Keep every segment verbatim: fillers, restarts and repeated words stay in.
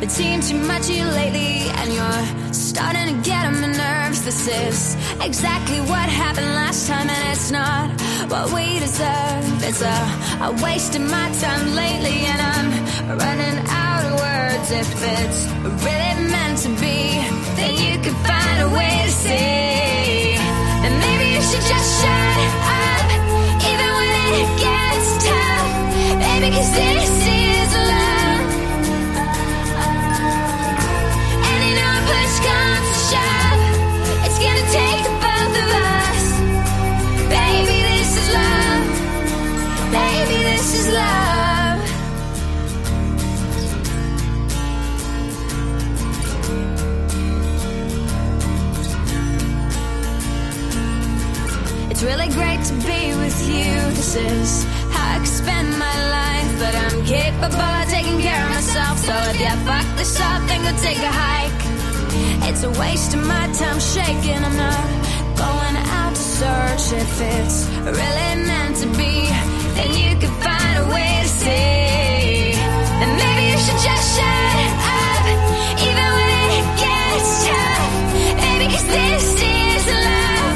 I've seen too much of you lately, and you're starting to get on my nerves. This is exactly what happened last time, and it's not what we deserve. It's a, a waste of my time lately, and I'm running out of words. If it's really meant to be, then you could find a way to see. Then maybe you should just shut up, even when it gets tough, baby, 'cause this is love. And you know, push comes to shove, it's gonna take the both of us. Baby, this is love. Baby, this is love. It's really great to be with you. This is how I could spend my life, but I'm capable of taking care of myself. So if you fuck this up, then go take a hike. It's a waste of my time shaking. I'm not going out to search. If it's really meant to be, then you could find a way to see. Then maybe you should just shut up, even when it gets tough, baby, 'cause this is love.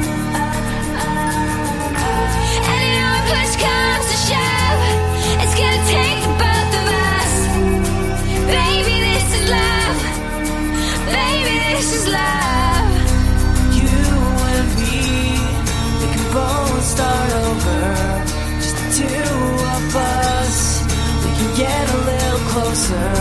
And you know, if push comes to shove, it's gonna take the both of us. Baby, this is love. Baby, this is love. You and me, we can both start over. Just the two of us, we can get a little closer.